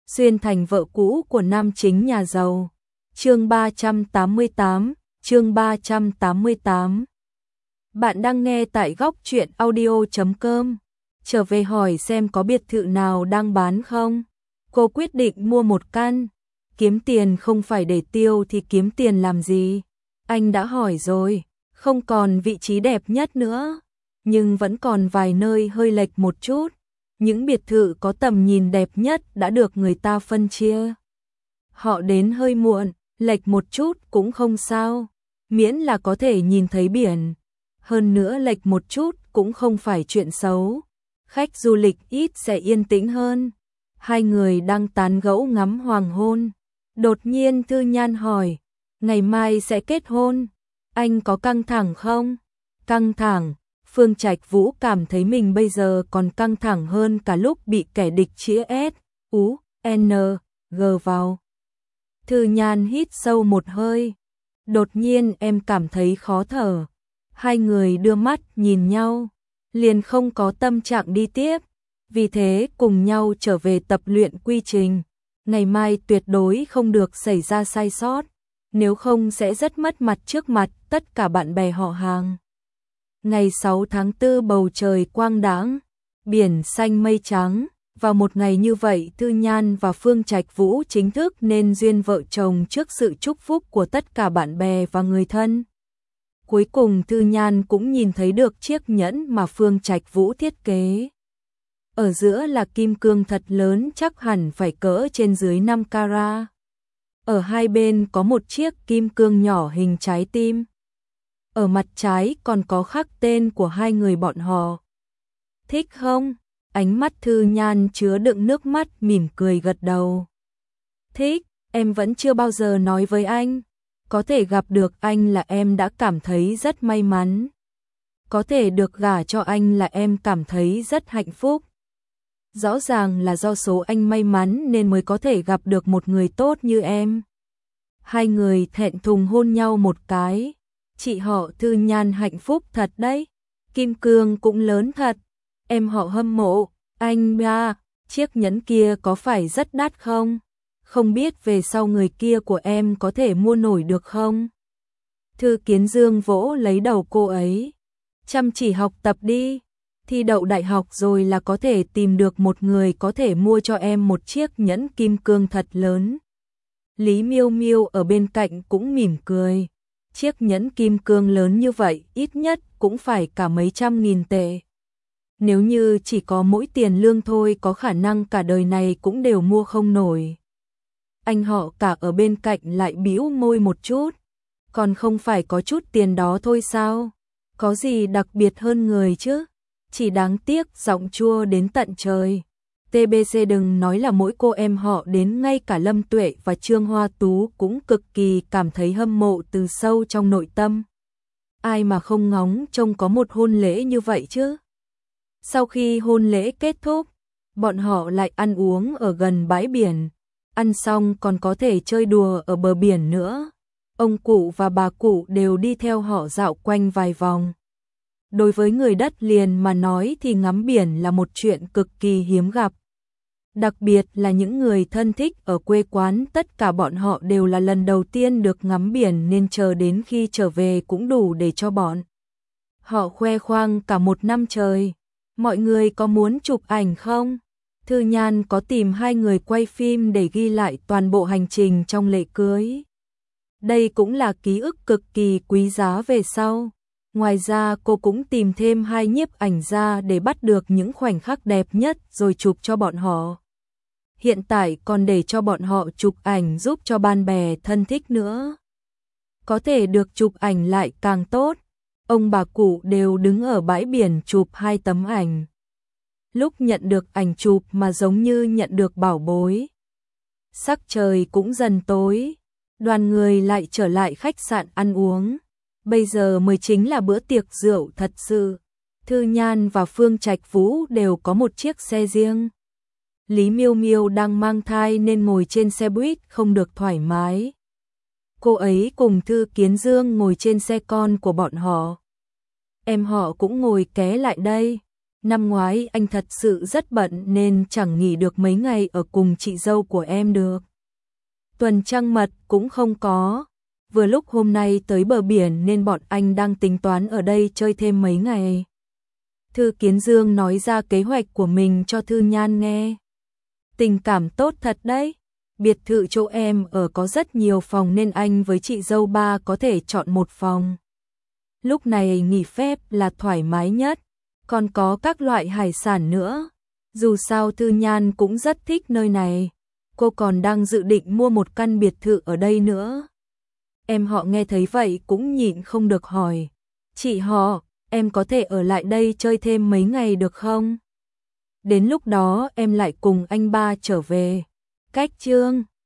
xuyên thành vợ cũ của nam chính nhà giàu. Chương 388, chương 388. Bạn đang nghe tại góc truyện audio.com. Trở về hỏi xem có biệt thự nào đang bán không? Cô quyết định mua một căn. Kiếm tiền không phải để tiêu thì kiếm tiền làm gì? Anh đã hỏi rồi, không còn vị trí đẹp nhất nữa, nhưng vẫn còn vài nơi hơi lệch một chút. Những biệt thự có tầm nhìn đẹp nhất đã được người ta phân chia. Họ đến hơi muộn, lệch một chút cũng không sao, miễn là có thể nhìn thấy biển. Hơn nữa lệch một chút cũng không phải chuyện xấu. Khách du lịch ít sẽ yên tĩnh hơn. Hai người đang tán gẫu ngắm hoàng hôn. Đột nhiên Thư Nhan hỏi, ngày mai sẽ kết hôn, anh có căng thẳng không? Căng thẳng. Phương Trạch Vũ cảm thấy mình bây giờ còn căng thẳng hơn cả lúc bị kẻ địch chĩa S, U, N, G vào. Thư Nhan hít sâu một hơi. Đột nhiên em cảm thấy khó thở. Hai người đưa mắt nhìn nhau, liền không có tâm trạng đi tiếp. Vì thế cùng nhau trở về tập luyện quy trình. Ngày mai tuyệt đối không được xảy ra sai sót, nếu không sẽ rất mất mặt trước mặt tất cả bạn bè họ hàng. Ngày 6 tháng 4 bầu trời quang đãng, biển xanh mây trắng. Vào một ngày như vậy Thư Nhan và Phương Trạch Vũ chính thức nên duyên vợ chồng trước sự chúc phúc của tất cả bạn bè và người thân. Cuối cùng Thư Nhan cũng nhìn thấy được chiếc nhẫn mà Phương Trạch Vũ thiết kế. Ở giữa là kim cương thật lớn, chắc hẳn phải cỡ trên dưới 5 carat. Ở hai bên có một chiếc kim cương nhỏ hình trái tim. Ở mặt trái còn có khắc tên của hai người bọn họ. Thích không? Ánh mắt Thư Nhan chứa đựng nước mắt, mỉm cười gật đầu. Thích, em vẫn chưa bao giờ nói với anh. Có thể gặp được anh là em đã cảm thấy rất may mắn. Có thể được gả cho anh là em cảm thấy rất hạnh phúc. Rõ ràng là do số anh may mắn nên mới có thể gặp được một người tốt như em. Hai người thẹn thùng hôn nhau một cái. Chị họ Thư Nhan hạnh phúc thật đấy. Kim cương cũng lớn thật. Em họ hâm mộ. Anh ba, chiếc nhẫn kia có phải rất đắt không? Không biết về sau người kia của em có thể mua nổi được không? Thư Kiến Dương vỗ lấy đầu cô ấy. Chăm chỉ học tập đi. Thi đậu đại học rồi là có thể tìm được một người có thể mua cho em một chiếc nhẫn kim cương thật lớn. Lý Miêu Miêu ở bên cạnh cũng mỉm cười. Chiếc nhẫn kim cương lớn như vậy ít nhất cũng phải cả mấy trăm nghìn tệ. Nếu như chỉ có mỗi tiền lương thôi có khả năng cả đời này cũng đều mua không nổi. Anh họ cả ở bên cạnh lại bĩu môi một chút. Còn không phải có chút tiền đó thôi sao? Có gì đặc biệt hơn người chứ? Chỉ đáng tiếc giọng chua đến tận trời. TBC đừng nói là mỗi cô em họ, đến ngay cả Lâm Tuệ và Trương Hoa Tú cũng cực kỳ cảm thấy hâm mộ từ sâu trong nội tâm. Ai mà không ngóng trông có một hôn lễ như vậy chứ? Sau khi hôn lễ kết thúc, bọn họ lại ăn uống ở gần bãi biển. Ăn xong còn có thể chơi đùa ở bờ biển nữa. Ông cụ và bà cụ đều đi theo họ dạo quanh vài vòng. Đối với người đất liền mà nói thì ngắm biển là một chuyện cực kỳ hiếm gặp. Đặc biệt là những người thân thích ở quê quán, tất cả bọn họ đều là lần đầu tiên được ngắm biển nên chờ đến khi trở về cũng đủ để cho bọn họ khoe khoang cả một năm trời. Mọi người có muốn chụp ảnh không? Thư Nhan có tìm hai người quay phim để ghi lại toàn bộ hành trình trong lễ cưới. Đây cũng là ký ức cực kỳ quý giá về sau. Ngoài ra cô cũng tìm thêm hai nhiếp ảnh gia để bắt được những khoảnh khắc đẹp nhất rồi chụp cho bọn họ. Hiện tại còn để cho bọn họ chụp ảnh giúp cho bạn bè thân thích nữa. Có thể được chụp ảnh lại càng tốt. Ông bà cụ đều đứng ở bãi biển chụp hai tấm ảnh. Lúc nhận được ảnh chụp mà giống như nhận được bảo bối. Sắc trời cũng dần tối. Đoàn người lại trở lại khách sạn ăn uống. Bây giờ mới chính là bữa tiệc rượu thật sự. Thư Nhan và Phương Trạch Vũ đều có một chiếc xe riêng. Lý Miêu Miêu đang mang thai nên ngồi trên xe buýt không được thoải mái. Cô ấy cùng Thư Kiến Dương ngồi trên xe con của bọn họ. Em họ cũng ngồi ké lại đây. Năm ngoái anh thật sự rất bận nên chẳng nghỉ được mấy ngày ở cùng chị dâu của em được. Tuần trăng mật cũng không có. Vừa lúc hôm nay tới bờ biển nên bọn anh đang tính toán ở đây chơi thêm mấy ngày. Thư Kiến Dương nói ra kế hoạch của mình cho Thư Nhan nghe. Tình cảm tốt thật đấy. Biệt thự chỗ em ở có rất nhiều phòng nên anh với chị dâu ba có thể chọn một phòng. Lúc này nghỉ phép là thoải mái nhất, còn có các loại hải sản nữa. Dù sao Thư Nhan cũng rất thích nơi này. Cô còn đang dự định mua một căn biệt thự ở đây nữa. Em họ nghe thấy vậy cũng nhịn không được hỏi. Chị họ, em có thể ở lại đây chơi thêm mấy ngày được không? Đến lúc đó em lại cùng anh ba trở về. Cách Trương